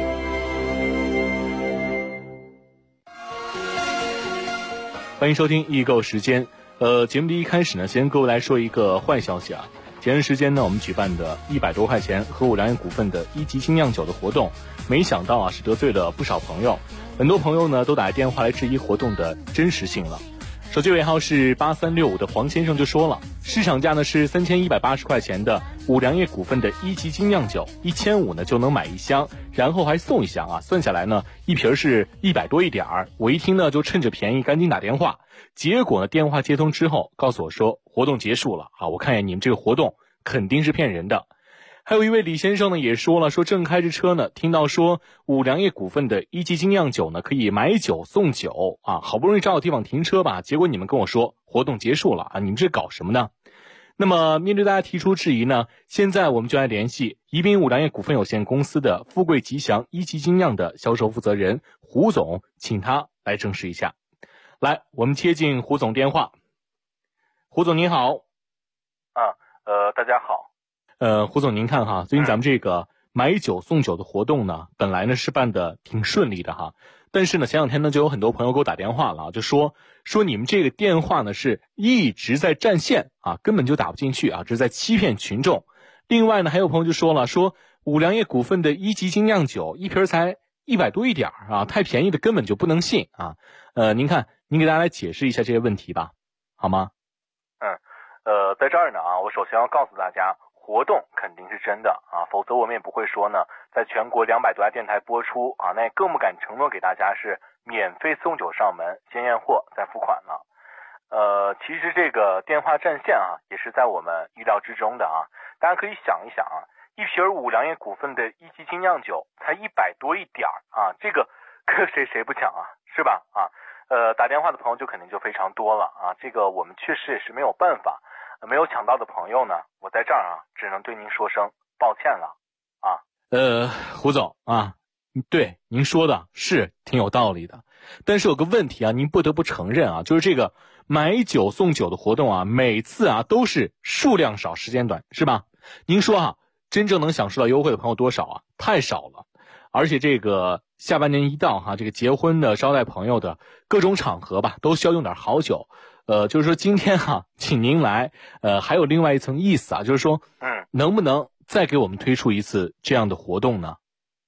欢迎收听易购时间。节目的一开始呢，先跟各位来说一个坏消息啊。前段时间呢，我们举办的100多块钱和五粮液股份的1级精酿酒的活动，没想到啊是得罪了不少朋友，很多朋友呢都打电话来质疑活动的真实性了。手机尾号是8365的黄先生就说了，市场价呢是3180块钱的五粮液股份的1级精酿酒，1500呢就能买1箱，然后还送1箱啊，算下来呢一瓶是100多一点儿。我一听呢就趁着便宜赶紧打电话，结果呢电话接通之后告诉我说活动结束了啊，我看见你们这个活动肯定是骗人的。还有一位李先生呢也说了，说正开着车呢，听到说五粮液股份的1级精酿酒呢可以买酒送酒啊，好不容易找到地方停车吧，结果你们跟我说活动结束了啊，你们这搞什么呢？ 那么面对大家提出质疑呢，现在我们就来联系宜宾五粮液股份有限公司的富贵吉祥一级精酿的销售负责人胡总，请他来证实一下。来，我们接进胡总电话。胡总您好。 大家好。 胡总您看哈，最近咱们这个买酒送酒的活动呢，本来呢是办的挺顺利的哈，但是呢前两天呢就有很多朋友给我打电话了，就说你们这个电话呢是一直在占线啊，根本就打不进去啊，这是在欺骗群众。另外呢还有朋友就说了，说五粮液股份的一级精酿酒一瓶才100多一点啊，太便宜的根本就不能信啊。您看您给大家来解释一下这些问题吧，好吗？ 在这儿呢啊，我首先要告诉大家，活动肯定是真的啊，否则我们也不会说呢，在全国200多家电台播出啊，那也更不敢承诺给大家是免费送酒上门，先验货再付款了。其实这个电话占线啊，也是在我们预料之中的啊。大家可以想一想啊，一瓶五粮液股份的一级精酿酒才100多一点啊，这个谁不抢啊，是吧？啊，打电话的朋友就肯定就非常多了啊，这个我们确实也是没有办法。没有抢到的朋友呢，我在这儿啊，只能对您说声抱歉了啊。 胡总啊，对您说的是挺有道理的，但是有个问题啊，您不得不承认啊，就是这个买酒送酒的活动啊，每次啊都是数量少时间短，是吧？您说啊，真正能享受到优惠的朋友多少啊？太少了。而且这个下半年一到哈，这个结婚的、招待朋友的各种场合吧，都需要用点好酒。就是说今天哈，请您来，还有另外一层意思啊，就是说，能不能再给我们推出一次这样的活动呢？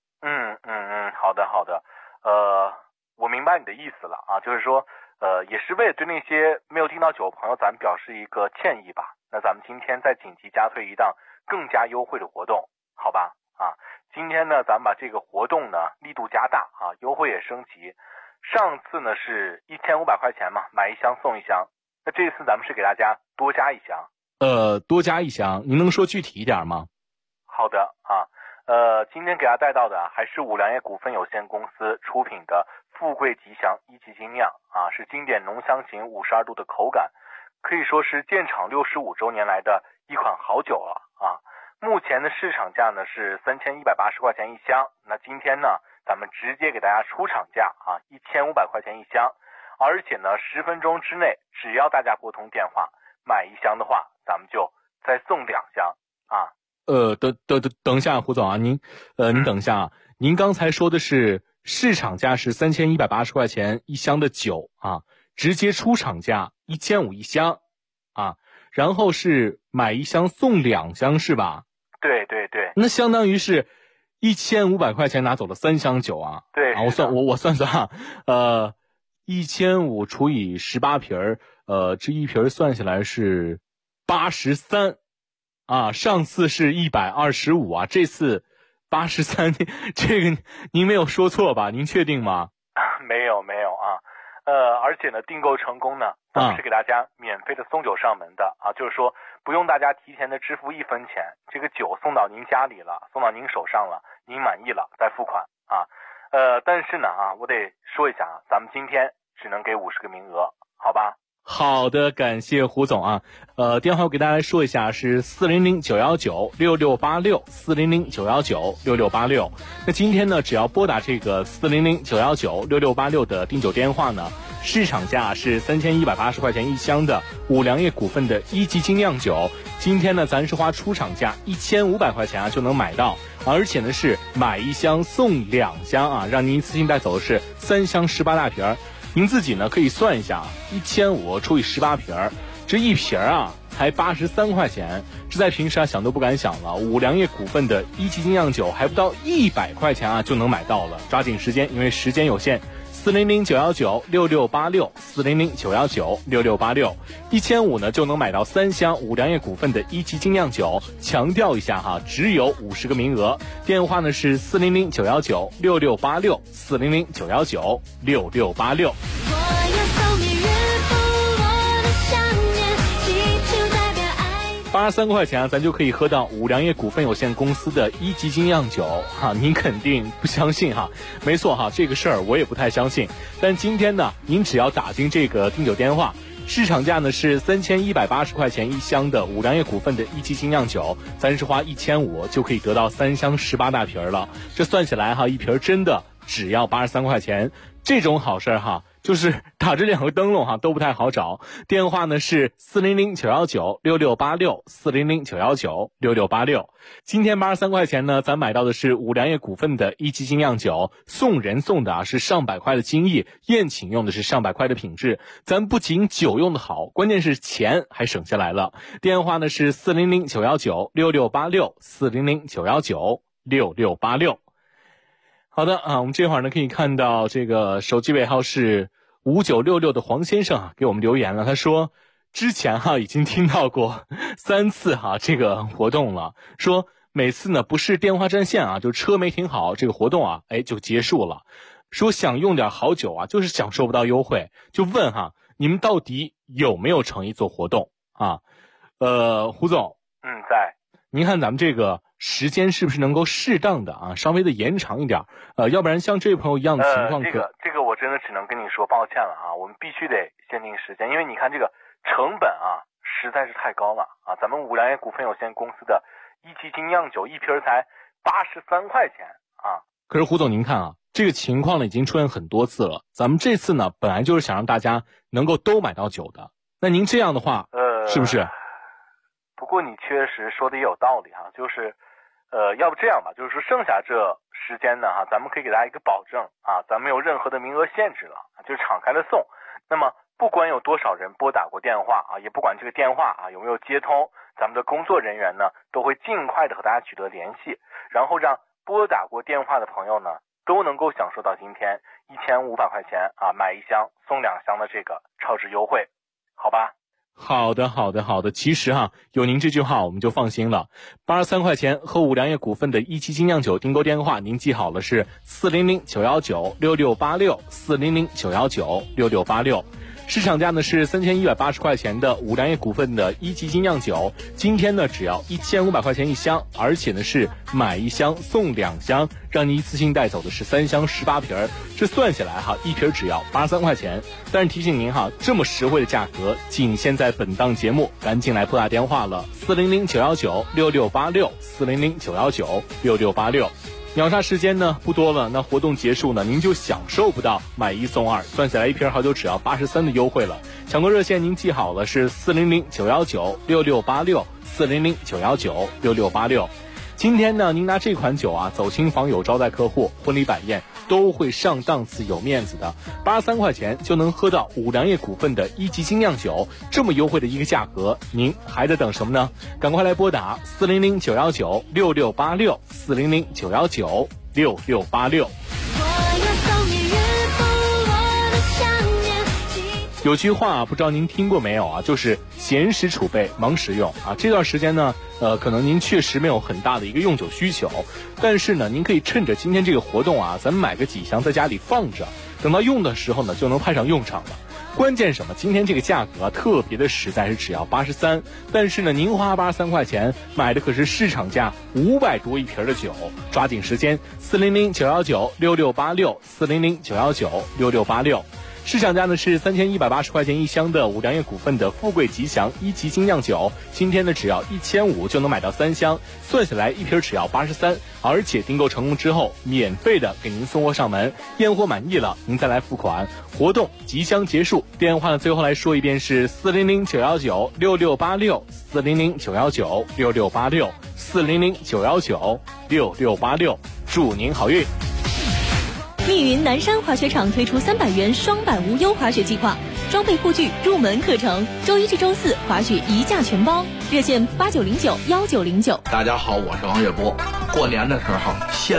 好的，我明白你的意思了啊，就是说，也是为了对那些没有订到酒的朋友，咱们表示一个歉意吧。那咱们今天再紧急加推一档更加优惠的活动，好吧？啊，今天呢，咱们把这个活动呢力度加大啊，优惠也升级。上次呢是1500块钱嘛，买一箱送一箱。那这次咱们是给大家多加一箱。 多加一箱，您能说具体一点吗？ 好的啊，今天给大家带到的还是五粮液股份有限公司出品的富贵吉祥一级精酿啊，是经典浓香型52度的口感，可以说是建厂65周年来的一款好酒了啊。目前的市场价呢是3180块钱一箱，那今天呢咱们直接给大家出厂价啊，1500块钱一箱，而且呢10分钟之内，只要大家拨通电话买一箱的话，咱们就再送2箱啊。 等一下，胡总啊，您等一下啊，您刚才说的是市场价是3180块钱一箱的酒啊，直接出厂价1500一箱啊，然后是买一箱送2箱是吧？ 对， 那相当于是1500块钱拿走了3箱酒啊。 对啊，我算啊，1500除以18瓶这一瓶算下来是83啊，上次是125啊，这次83，这个您没有说错吧？您确定吗？ 没有啊，而且呢，订购成功呢，咱们是给大家免费的送酒上门的啊，就是说不用大家提前的支付1分钱，这个酒送到您家里了，送到您手上了，您满意了再付款啊。但是呢啊，我得说一下啊，咱们今天只能给50个名额，好吧？ 好的，感谢胡总啊。电话我给大家说一下是400-919-6686，400-919-6686。那今天呢，只要拨打这个400-919-6686的订酒电话呢，市场价是3180块钱一箱的五粮液股份的一级精酿酒，今天呢咱是花出厂价1500块钱啊就能买到，而且呢是买一箱送2箱啊，让您一次性带走的是3箱18大瓶。您自己呢可以算一下，1500除以18瓶，这一瓶啊才83块钱，这在平时啊想都不敢想了。五粮液股份的一级精酿酒还不到100块钱啊就能买到了，抓紧时间，因为时间有限。400-919-6686，400-919-6686，1500呢就能买到3箱五粮液股份的一级精酿酒。强调一下哈，只有50个名额。电话呢是400-919-6686，400-919-6686。83块钱啊，咱就可以喝到五粮液股份有限公司的一级精酿酒哈，您肯定不相信哈？没错哈，这个事儿我也不太相信。但今天呢，您只要打进这个订酒电话， 市场价呢是3180块钱一箱的五粮液股份的一级精酿酒，咱是花1500就可以得到3箱18大瓶了。这算起来哈，一瓶真的只要83块钱，这种好事哈，就是打着2个灯笼哈都不太好找。电话呢是400-919-6686，400-919-6686。今天83块钱呢，咱买到的是五粮液股份的一级精酿酒，送人送的是上百块的精益，宴请用的是上百块的品质。咱不仅酒用的好，关键是钱还省下来了。电话呢是400-919-6686，400-919-6686。好的啊，我们这会儿呢可以看到这个手机尾号是5966的黄先生给我们留言了，他说之前已经听到过3次这个活动了，说每次呢不是电话占线就车没停好，这个活动就结束了。说想用点好酒就是享受不到优惠，就问你们到底有没有诚意做活动胡总， 在。 您看咱们这个时间是不是能够适当的稍微的延长一点，要不然像这位朋友一样的情况这个我真的只能跟你说抱歉了我们必须得限定时间，因为你看这个成本实在是太高了咱们五粮液股份有限公司的一级精酿酒一瓶才83块钱可是胡总您看这个情况呢已经出现很多次了，咱们这次呢本来就是想让大家能够都买到酒的，那您这样的话是不是？ 不过你确实说的也有道理就是要不这样吧，就是说剩下这时间呢咱们可以给大家一个保证咱没有任何的名额限制了，就是敞开了送。那么不管有多少人拨打过电话也不管这个电话有没有接通，咱们的工作人员呢都会尽快的和大家取得联系，然后让拨打过电话的朋友呢都能够享受到今天1500块钱买1箱送2箱的这个超值优惠，好吧？ 好的。其实有您这句话我们就放心了。83块钱和五粮液股份的一级精酿酒订购电话您记好了，是400-919-6686，400-919-6686。市场价呢是3180块钱的五粮液股份的一级精酿酒，今天呢只要1500块钱一箱，而且呢是买1箱送2箱，让你一次性带走的是3箱18瓶，这算下来一瓶只要83块钱。但是提醒您这么实惠的价格仅限在本档节目，赶紧来拨打电话了，400-919-6686，400-919-6686。秒杀时间呢不多了，那活动结束呢您就享受不到买1送2，算下来一瓶好酒只要83的优惠了。抢购热线您记好了，是400-919-6686，400-919-6686。今天呢您拿这款酒走亲访友招待客户婚礼摆宴都会上档次有面子的，83块钱就能喝到五粮液股份的一级精酿酒，这么优惠的一个价格，您还在等什么呢？赶快来拨打400-919-6686，400-919-6686。有句话不知道您听过没有就是闲时储备，忙时用这段时间呢可能您确实没有很大的一个用酒需求，但是呢您可以趁着今天这个活动咱们买个几箱在家里放着，等到用的时候呢就能派上用场了。关键什么？今天这个价格特别的实在，是只要83，但是呢您花83块钱买的可是市场价500多一瓶的酒，抓紧时间，400-919-6686，400-919-6686。市场价呢是3180块钱一箱的五粮液股份的富贵吉祥一级精酿酒，今天呢只要1500就能买到3箱，算下来一瓶只要83，而且订购成功之后免费的给您送货上门，验货满意了您再来付款。活动即将结束，电话呢最后来说一遍是400-919-6686，400-919-6686，400-919-6686，祝您好运。 密云南山滑雪场推出300元双板无忧滑雪计划，装备护具、入门课程，周一至周四滑雪一价全包，热线8909-1909。 大家好，我是王月波。过年的时候